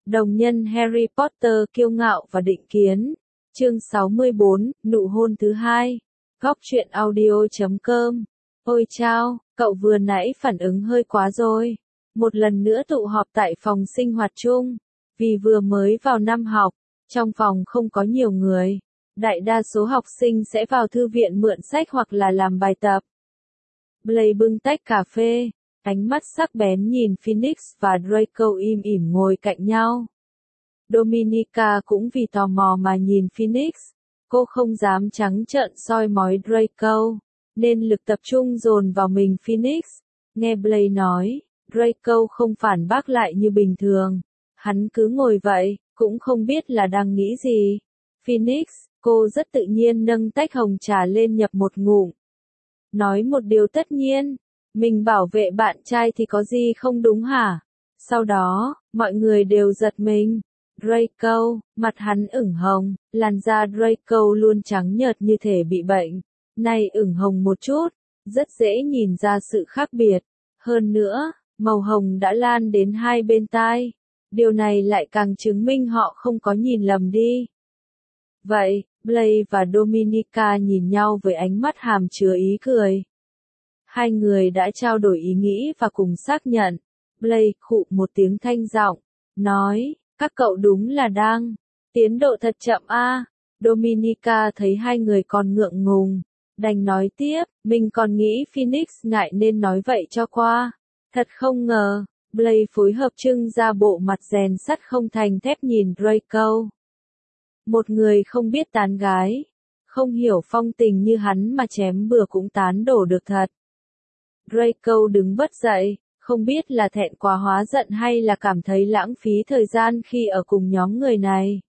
Đồng nhân Harry Potter kiêu ngạo và định kiến. Chương 64, nụ hôn thứ hai. Góc truyện audio.com. Ôi chao, cậu vừa nãy phản ứng hơi quá rồi. Một lần nữa tụ họp tại phòng sinh hoạt chung. Vì vừa mới vào năm học, trong phòng không có nhiều người. Đại đa số học sinh sẽ vào thư viện mượn sách hoặc là làm bài tập. Blaine bưng tách cà phê, ánh mắt sắc bén nhìn Phoenix và Draco im ỉm ngồi cạnh nhau. Dominica cũng vì tò mò mà nhìn Phoenix. Cô không dám trắng trợn soi mói Draco, nên lực tập trung dồn vào mình Phoenix. Nghe Blaine nói, Draco không phản bác lại như bình thường. Hắn cứ ngồi vậy, cũng không biết là đang nghĩ gì. Phoenix, cô rất tự nhiên nâng tách hồng trà lên nhập một ngụm. Nói một điều tất nhiên, mình bảo vệ bạn trai thì có gì không đúng hả? Sau đó, mọi người đều giật mình. Draco, mặt hắn ửng hồng, làn da Draco luôn trắng nhợt như thể bị bệnh. Nay ửng hồng một chút, rất dễ nhìn ra sự khác biệt. Hơn nữa, màu hồng đã lan đến hai bên tai. Điều này lại càng chứng minh họ không có nhìn lầm đi. Vậy, Blaine và Dominica nhìn nhau với ánh mắt hàm chứa ý cười. Hai người đã trao đổi ý nghĩ và cùng xác nhận. Blaine khụ một tiếng thanh giọng, nói, các cậu đúng là đang tiến độ thật chậm a. Dominica thấy hai người còn ngượng ngùng, đành nói tiếp, mình còn nghĩ Phoenix ngại nên nói vậy cho qua. Thật không ngờ, Blaine phối hợp trưng ra bộ mặt rèn sắt không thành thép nhìn Draco. Một người không biết tán gái, không hiểu phong tình như hắn mà chém bừa cũng tán đổ được thật. Draco đứng bật dậy, không biết là thẹn quá hóa giận hay là cảm thấy lãng phí thời gian khi ở cùng nhóm người này.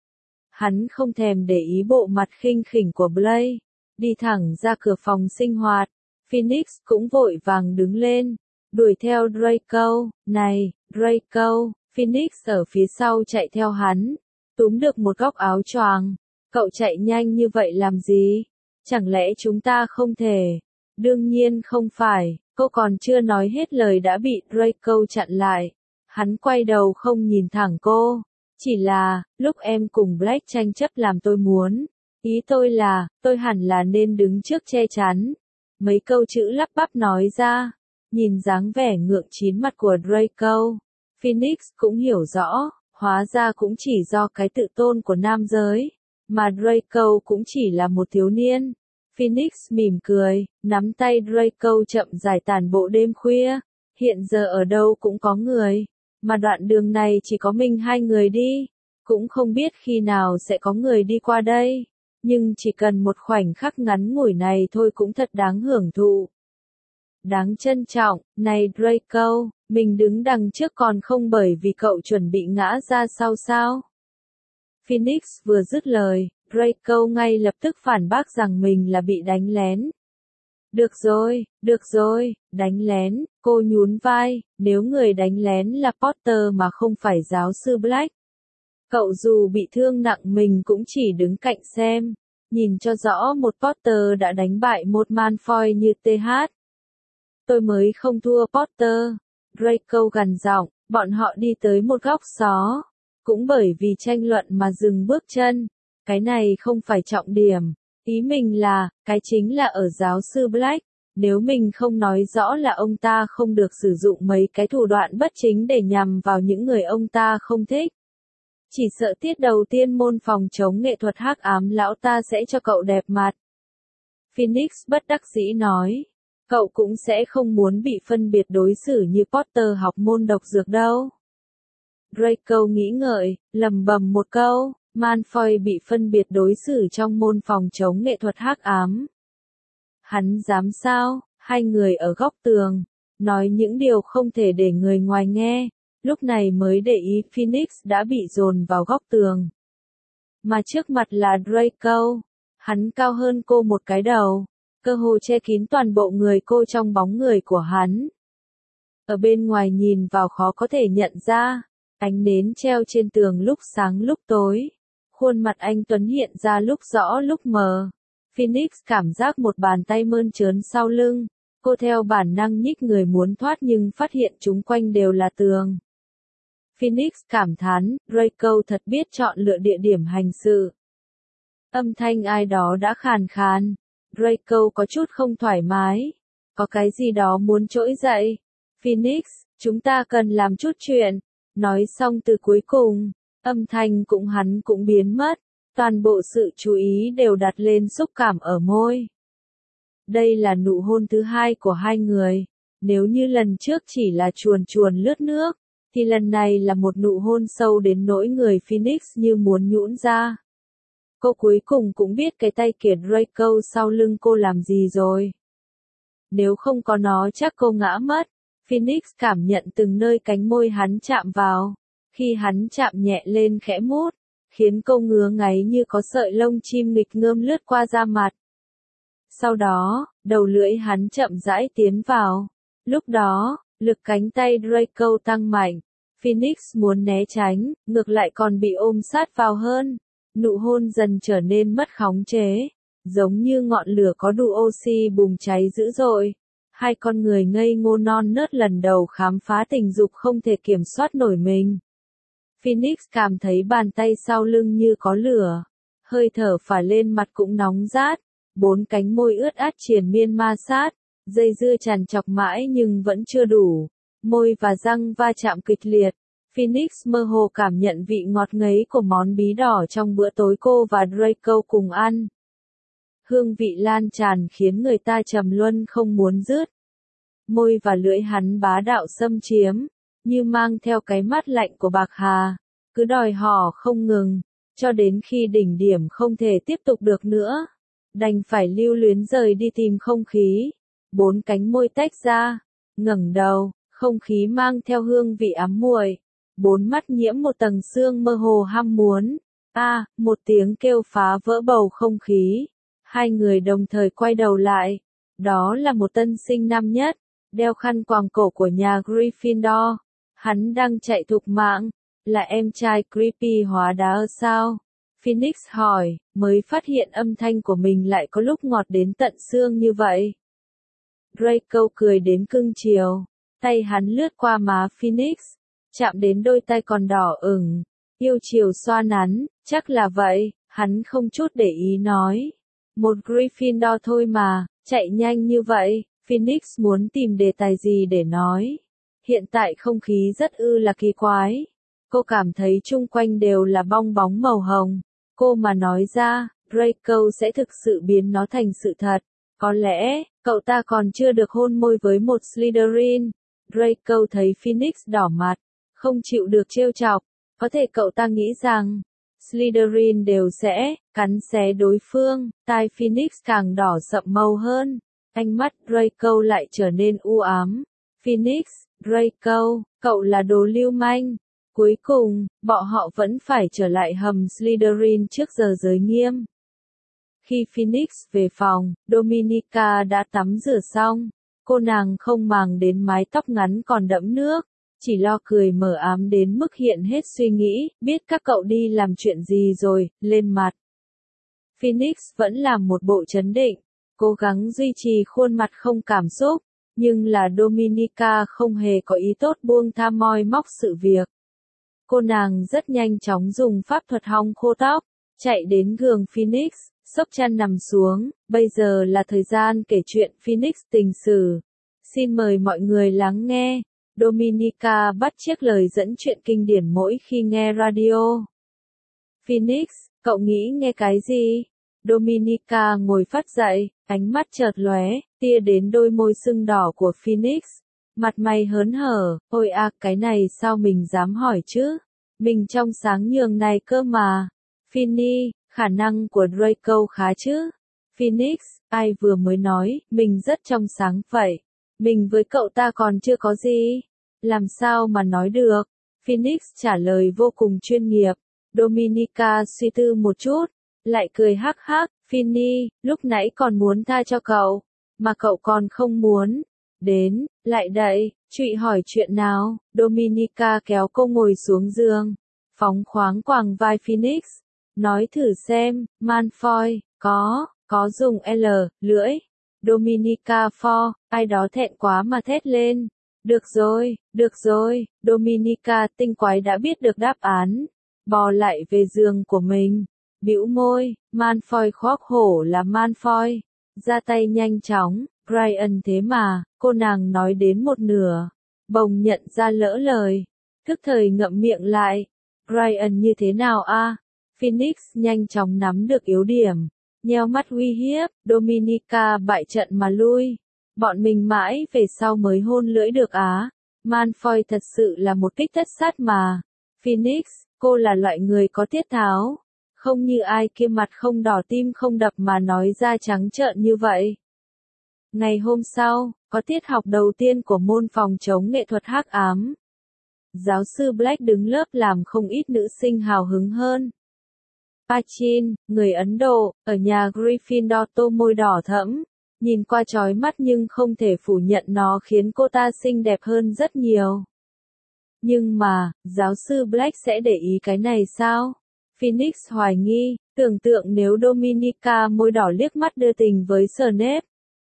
Hắn không thèm để ý bộ mặt khinh khỉnh của Blaine, đi thẳng ra cửa phòng sinh hoạt. Phoenix cũng vội vàng đứng lên, đuổi theo Draco. Này, Draco, Phoenix ở phía sau chạy theo hắn, túm được một góc áo choàng. Cậu chạy nhanh như vậy làm gì? Chẳng lẽ chúng ta không thể? Đương nhiên không phải. Cô còn chưa nói hết lời đã bị Draco chặn lại. Hắn quay đầu không nhìn thẳng cô. Chỉ là, lúc em cùng Black tranh chấp làm tôi muốn. Ý tôi là, tôi hẳn là nên đứng trước che chắn. Mấy câu chữ lắp bắp nói ra. Nhìn dáng vẻ ngượng chín mặt của Draco, Phoenix cũng hiểu rõ, hóa ra cũng chỉ do cái tự tôn của nam giới. Mà Draco cũng chỉ là một thiếu niên. Phoenix mỉm cười, nắm tay Draco chậm rãi tản bộ đêm khuya. Hiện giờ ở đâu cũng có người, mà đoạn đường này chỉ có mình hai người đi. Cũng không biết khi nào sẽ có người đi qua đây. Nhưng chỉ cần một khoảnh khắc ngắn ngủi này thôi cũng thật đáng hưởng thụ. Đáng trân trọng, này Draco, mình đứng đằng trước còn không bởi vì cậu chuẩn bị ngã ra sau sao? Phoenix vừa dứt lời, Draco ngay lập tức phản bác rằng mình là bị đánh lén. Được rồi, đánh lén, cô nhún vai, nếu người đánh lén là Potter mà không phải giáo sư Black. Cậu dù bị thương nặng mình cũng chỉ đứng cạnh xem, nhìn cho rõ một Potter đã đánh bại một Malfoy như TH. Tôi mới không thua Potter. Draco gằn giọng, bọn họ đi tới một góc xó. Cũng bởi vì tranh luận mà dừng bước chân. Cái này không phải trọng điểm. Ý mình là, cái chính là ở giáo sư Black. Nếu mình không nói rõ là ông ta không được sử dụng mấy cái thủ đoạn bất chính để nhằm vào những người ông ta không thích. Chỉ sợ tiết đầu tiên môn phòng chống nghệ thuật hắc ám lão ta sẽ cho cậu đẹp mặt. Phoenix bất đắc dĩ nói. Cậu cũng sẽ không muốn bị phân biệt đối xử như Potter học môn độc dược đâu. Draco nghĩ ngợi, lầm bầm một câu, Malfoy bị phân biệt đối xử trong môn phòng chống nghệ thuật hắc ám. Hắn dám sao? Hai người ở góc tường, nói những điều không thể để người ngoài nghe, lúc này mới để ý Phoenix đã bị dồn vào góc tường. Mà trước mặt là Draco, hắn cao hơn cô một cái đầu. Cơ hồ che kín toàn bộ người cô trong bóng người của hắn. Ở bên ngoài nhìn vào khó có thể nhận ra, ánh nến treo trên tường lúc sáng lúc tối. Khuôn mặt anh Tuấn hiện ra lúc rõ lúc mờ. Phoenix cảm giác một bàn tay mơn trớn sau lưng. Cô theo bản năng nhích người muốn thoát nhưng phát hiện chúng quanh đều là tường. Phoenix cảm thán, Draco thật biết chọn lựa địa điểm hành sự. Âm thanh ai đó đã khàn khàn. Draco có chút không thoải mái. Có cái gì đó muốn trỗi dậy. Phoenix, chúng ta cần làm chút chuyện. Nói xong từ cuối cùng, âm thanh hắn cũng biến mất. Toàn bộ sự chú ý đều đặt lên xúc cảm ở môi. Đây là nụ hôn thứ hai của hai người. Nếu như lần trước chỉ là chuồn chuồn lướt nước, thì lần này là một nụ hôn sâu đến nỗi người Phoenix như muốn nhũn ra. Cô cuối cùng cũng biết cái tay kia Draco sau lưng cô làm gì rồi. Nếu không có nó chắc cô ngã mất. Phoenix cảm nhận từng nơi cánh môi hắn chạm vào. Khi hắn chạm nhẹ lên khẽ mút, khiến cô ngứa ngáy như có sợi lông chim nghịch ngợm lướt qua da mặt. Sau đó, đầu lưỡi hắn chậm rãi tiến vào. Lúc đó, lực cánh tay Draco tăng mạnh. Phoenix muốn né tránh, ngược lại còn bị ôm sát vào hơn. Nụ hôn dần trở nên mất khống chế, giống như ngọn lửa có đủ oxy bùng cháy dữ dội. Hai con người ngây ngô non nớt lần đầu khám phá tình dục không thể kiểm soát nổi mình. Phoenix cảm thấy bàn tay sau lưng như có lửa, hơi thở phả lên mặt cũng nóng rát, bốn cánh môi ướt át triền miên ma sát, dây dưa trằn trọc mãi nhưng vẫn chưa đủ. Môi và răng va chạm kịch liệt. Phoenix mơ hồ cảm nhận vị ngọt ngấy của món bí đỏ trong bữa tối cô và Draco cùng ăn. Hương vị lan tràn khiến người ta trầm luân không muốn dứt. Môi và lưỡi hắn bá đạo xâm chiếm, như mang theo cái mắt lạnh của bạc hà, cứ đòi hỏi không ngừng, cho đến khi đỉnh điểm không thể tiếp tục được nữa. Đành phải lưu luyến rời đi tìm không khí. Bốn cánh môi tách ra, ngẩng đầu, không khí mang theo hương vị ám muội. Bốn mắt nhiễm một tầng sương mơ hồ ham muốn. Một tiếng kêu phá vỡ bầu không khí. Hai người đồng thời quay đầu lại. Đó là một tân sinh năm nhất, đeo khăn quàng cổ của nhà Gryffindor. Hắn đang chạy thục mạng. Là em trai Creepy hóa đá sao? Phoenix hỏi, mới phát hiện âm thanh của mình lại có lúc ngọt đến tận xương như vậy. Draco cười đến cưng chiều. Tay hắn lướt qua má Phoenix, chạm đến đôi tay còn đỏ ửng, yêu chiều xoa nắn, chắc là vậy, hắn không chút để ý nói. Một Gryffindor thôi mà, chạy nhanh như vậy, Phoenix muốn tìm đề tài gì để nói. Hiện tại không khí rất là kỳ quái. Cô cảm thấy chung quanh đều là bong bóng màu hồng. Cô mà nói ra, Draco sẽ thực sự biến nó thành sự thật. Có lẽ, cậu ta còn chưa được hôn môi với một Slytherin. Draco thấy Phoenix đỏ mặt, không chịu được trêu chọc. Có thể cậu ta nghĩ rằng, Slytherin đều sẽ cắn xé đối phương. Tai Phoenix càng đỏ sậm màu hơn. Ánh mắt Draco lại trở nên u ám. Phoenix, Draco, cậu là đồ lưu manh. Cuối cùng, bọn họ vẫn phải trở lại hầm Slytherin trước giờ giới nghiêm. Khi Phoenix về phòng, Dominica đã tắm rửa xong. Cô nàng không màng đến mái tóc ngắn còn đẫm nước, chỉ lo cười mờ ám đến mức hiện hết suy nghĩ, biết các cậu đi làm chuyện gì rồi, lên mặt. Phoenix vẫn làm một bộ trấn định, cố gắng duy trì khuôn mặt không cảm xúc, nhưng là Dominica không hề có ý tốt buông tha moi móc sự việc. Cô nàng rất nhanh chóng dùng pháp thuật hong khô tóc, chạy đến giường Phoenix, xốc chăn nằm xuống, bây giờ là thời gian kể chuyện Phoenix tình sử. Xin mời mọi người lắng nghe. Dominica bắt chước lời dẫn chuyện kinh điển mỗi khi nghe radio. Phoenix, cậu nghĩ nghe cái gì? Dominica ngồi phát dậy, ánh mắt chợt lóe, tia đến đôi môi sưng đỏ của Phoenix. Mặt mày hớn hở, ôi cái này sao mình dám hỏi chứ? Mình trong sáng nhường này cơ mà. Finny, khả năng của Draco khá chứ? Phoenix, ai vừa mới nói, mình rất trong sáng vậy. Mình với cậu ta còn chưa có gì. Làm sao mà nói được? Phoenix trả lời vô cùng chuyên nghiệp. Dominica suy tư một chút, lại cười hắc hắc. Finny, lúc nãy còn muốn tha cho cậu, mà cậu còn không muốn. Đến, lại đây, trụy hỏi chuyện nào? Dominica kéo cô ngồi xuống giường, phóng khoáng quàng vai Phoenix. Nói thử xem, Malfoy, có dùng L, lưỡi. Dominica ai đó thẹn quá mà thét lên. Được rồi, Dominica tinh quái đã biết được đáp án. Bò lại về giường của mình. Bĩu môi, Malfoy khoác hổ là Malfoy. Ra tay nhanh chóng, Brian thế mà, cô nàng nói đến một nửa. Bồng nhận ra lỡ lời. Thức thời ngậm miệng lại. Brian như thế nào a? Phoenix nhanh chóng nắm được yếu điểm. Nheo mắt uy hiếp, Dominica bại trận mà lui. Bọn mình mãi về sau mới hôn lưỡi được á. Malfoy thật sự là một kích thất sát mà. Phoenix, cô là loại người có tiết tháo. Không như ai kia mặt không đỏ tim không đập mà nói ra trắng trợn như vậy. Ngày hôm sau, có tiết học đầu tiên của môn phòng chống nghệ thuật hắc ám. Giáo sư Black đứng lớp làm không ít nữ sinh hào hứng hơn. Pachin, người Ấn Độ, ở nhà Gryffindor tô môi đỏ thẫm. Nhìn qua chói mắt nhưng không thể phủ nhận nó khiến cô ta xinh đẹp hơn rất nhiều. Nhưng mà, giáo sư Black sẽ để ý cái này sao? Phoenix hoài nghi, tưởng tượng nếu Dominica môi đỏ liếc mắt đưa tình với Snape.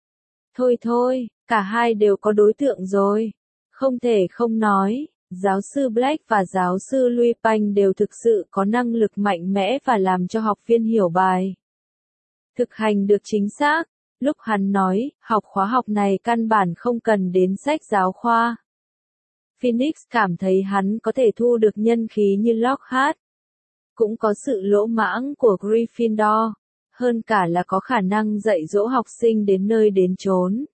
Thôi, cả hai đều có đối tượng rồi. Không thể không nói, giáo sư Black và giáo sư Lupin đều thực sự có năng lực mạnh mẽ và làm cho học viên hiểu bài. Thực hành được chính xác. Lúc hắn nói, học khóa học này căn bản không cần đến sách giáo khoa. Phoenix cảm thấy hắn có thể thu được nhân khí như Lockhart. Cũng có sự lỗ mãng của Gryffindor. Hơn cả là có khả năng dạy dỗ học sinh đến nơi đến chốn.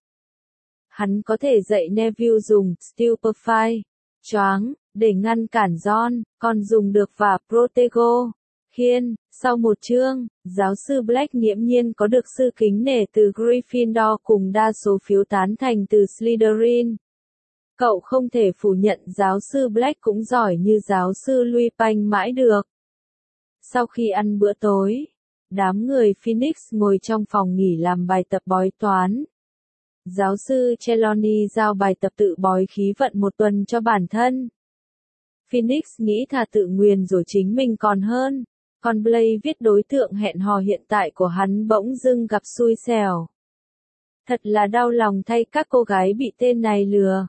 Hắn có thể dạy Neville dùng Stupefy, choáng, để ngăn cản John, còn dùng được và Protego. Khiên, sau một chương, giáo sư Black nghiễm nhiên có được sự kính nể từ Gryffindor cùng đa số phiếu tán thành từ Slytherin. Cậu không thể phủ nhận giáo sư Black cũng giỏi như giáo sư Lupin mãi được. Sau khi ăn bữa tối, đám người Phoenix ngồi trong phòng nghỉ làm bài tập bói toán. Giáo sư Trelawney giao bài tập tự bói khí vận một tuần cho bản thân. Phoenix nghĩ thà tự nguyền rủa chính mình còn hơn. Còn Blaze viết đối tượng hẹn hò hiện tại của hắn bỗng dưng gặp xui xẻo. Thật là đau lòng thay các cô gái bị tên này lừa.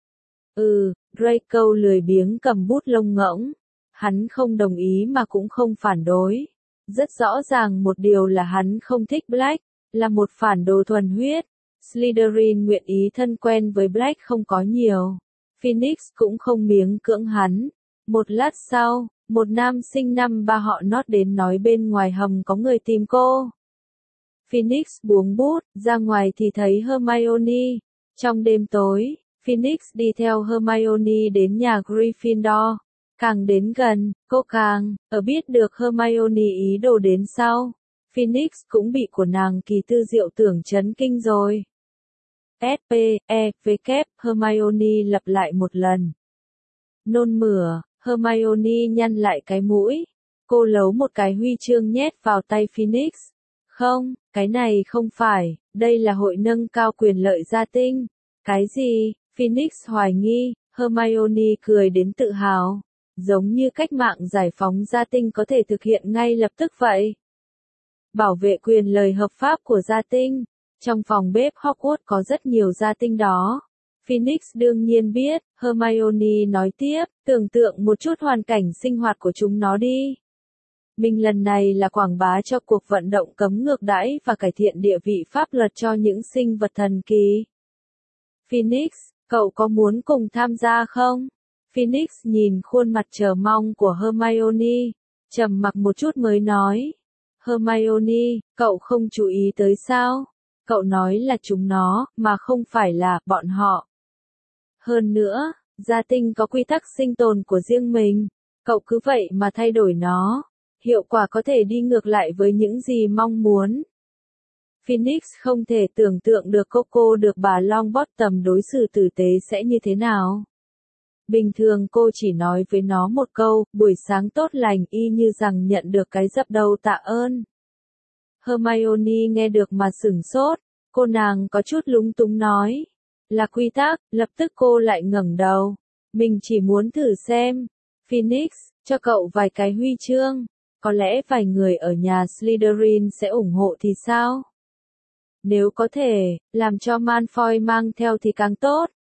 Draco lười biếng cầm bút lông ngỗng. Hắn không đồng ý mà cũng không phản đối. Rất rõ ràng một điều là hắn không thích Black, là một phản đồ thuần huyết. Slytherin nguyện ý thân quen với Black không có nhiều. Phoenix cũng không miếng cưỡng hắn. Một lát sau, một nam sinh năm ba họ Nót đến nói bên ngoài hầm có người tìm cô. Phoenix buông bút, ra ngoài thì thấy Hermione. Trong đêm tối, Phoenix đi theo Hermione đến nhà Gryffindor. Càng đến gần, cô càng biết được Hermione ý đồ đến sau. Phoenix cũng bị của nàng kỳ tư diệu tưởng chấn kinh rồi. S-P-E-V-K, Hermione lặp lại một lần. Nôn mửa, Hermione nhăn lại cái mũi. Cô lấu một cái huy chương nhét vào tay Phoenix. Không, cái này không phải, đây là hội nâng cao quyền lợi gia tinh. Cái gì? Phoenix hoài nghi, Hermione cười đến tự hào. Giống như cách mạng giải phóng gia tinh có thể thực hiện ngay lập tức vậy. Bảo vệ quyền lợi hợp pháp của gia tinh. Trong phòng bếp Hogwarts có rất nhiều gia tinh đó. Phoenix đương nhiên biết, Hermione nói tiếp, tưởng tượng một chút hoàn cảnh sinh hoạt của chúng nó đi. Mình lần này là quảng bá cho cuộc vận động cấm ngược đãi và cải thiện địa vị pháp luật cho những sinh vật thần kỳ. Phoenix, cậu có muốn cùng tham gia không? Phoenix nhìn khuôn mặt chờ mong của Hermione, trầm mặc một chút mới nói. Hermione, cậu không chú ý tới sao? Cậu nói là chúng nó, mà không phải là bọn họ. Hơn nữa, gia tinh có quy tắc sinh tồn của riêng mình. Cậu cứ vậy mà thay đổi nó. Hiệu quả có thể đi ngược lại với những gì mong muốn. Phoenix không thể tưởng tượng được cô được bà Longbottom đối xử tử tế sẽ như thế nào. Bình thường cô chỉ nói với nó một câu, buổi sáng tốt lành y như rằng nhận được cái dập đầu tạ ơn. Hermione nghe được mà sửng sốt, cô nàng có chút lúng túng nói. Là quy tắc, lập tức cô lại ngẩng đầu. Mình chỉ muốn thử xem. Phoenix, cho cậu vài cái huy chương. Có lẽ vài người ở nhà Slytherin sẽ ủng hộ thì sao? Nếu có thể, làm cho Malfoy mang theo thì càng tốt.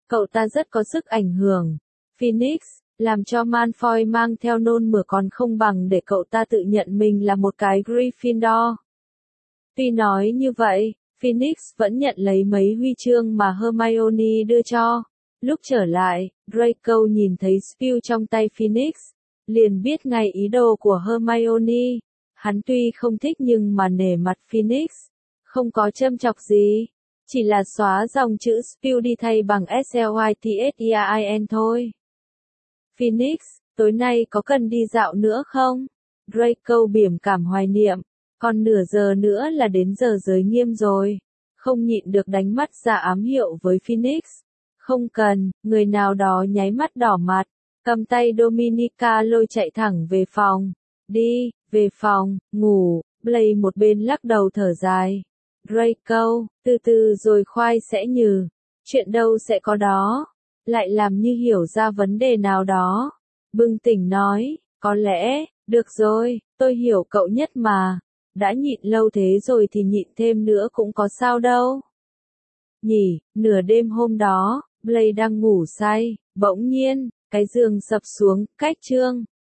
Cậu ta rất có sức ảnh hưởng. Phoenix, làm cho Malfoy mang theo nôn mửa còn không bằng để cậu ta tự nhận mình là một cái Gryffindor. Tuy nói như vậy, Phoenix vẫn nhận lấy mấy huy chương mà Hermione đưa cho. Lúc trở lại, Draco nhìn thấy Spill trong tay Phoenix, liền biết ngay ý đồ của Hermione. Hắn tuy không thích nhưng mà nể mặt Phoenix, không có châm chọc gì, chỉ là xóa dòng chữ Spill đi thay bằng Slytherin thôi. Phoenix, tối nay có cần đi dạo nữa không? Draco biểu cảm hoài niệm, còn nửa giờ nữa là đến giờ giới nghiêm rồi. Không nhịn được đánh mắt ra ám hiệu với Phoenix. Không cần, người nào đó nháy mắt đỏ mặt, cầm tay Dominica lôi chạy thẳng về phòng. Đi, về phòng, ngủ. Blaze một bên lắc đầu thở dài. Draco, từ từ rồi khoai sẽ nhừ. Chuyện đâu sẽ có đó. Lại làm như hiểu ra vấn đề nào đó. Bừng tỉnh nói, có lẽ, được rồi, tôi hiểu cậu nhất mà. Đã nhịn lâu thế rồi thì nhịn thêm nữa cũng có sao đâu. Nhỉ, nửa đêm hôm đó, Blaze đang ngủ say, bỗng nhiên, cái giường sập xuống, cách chương.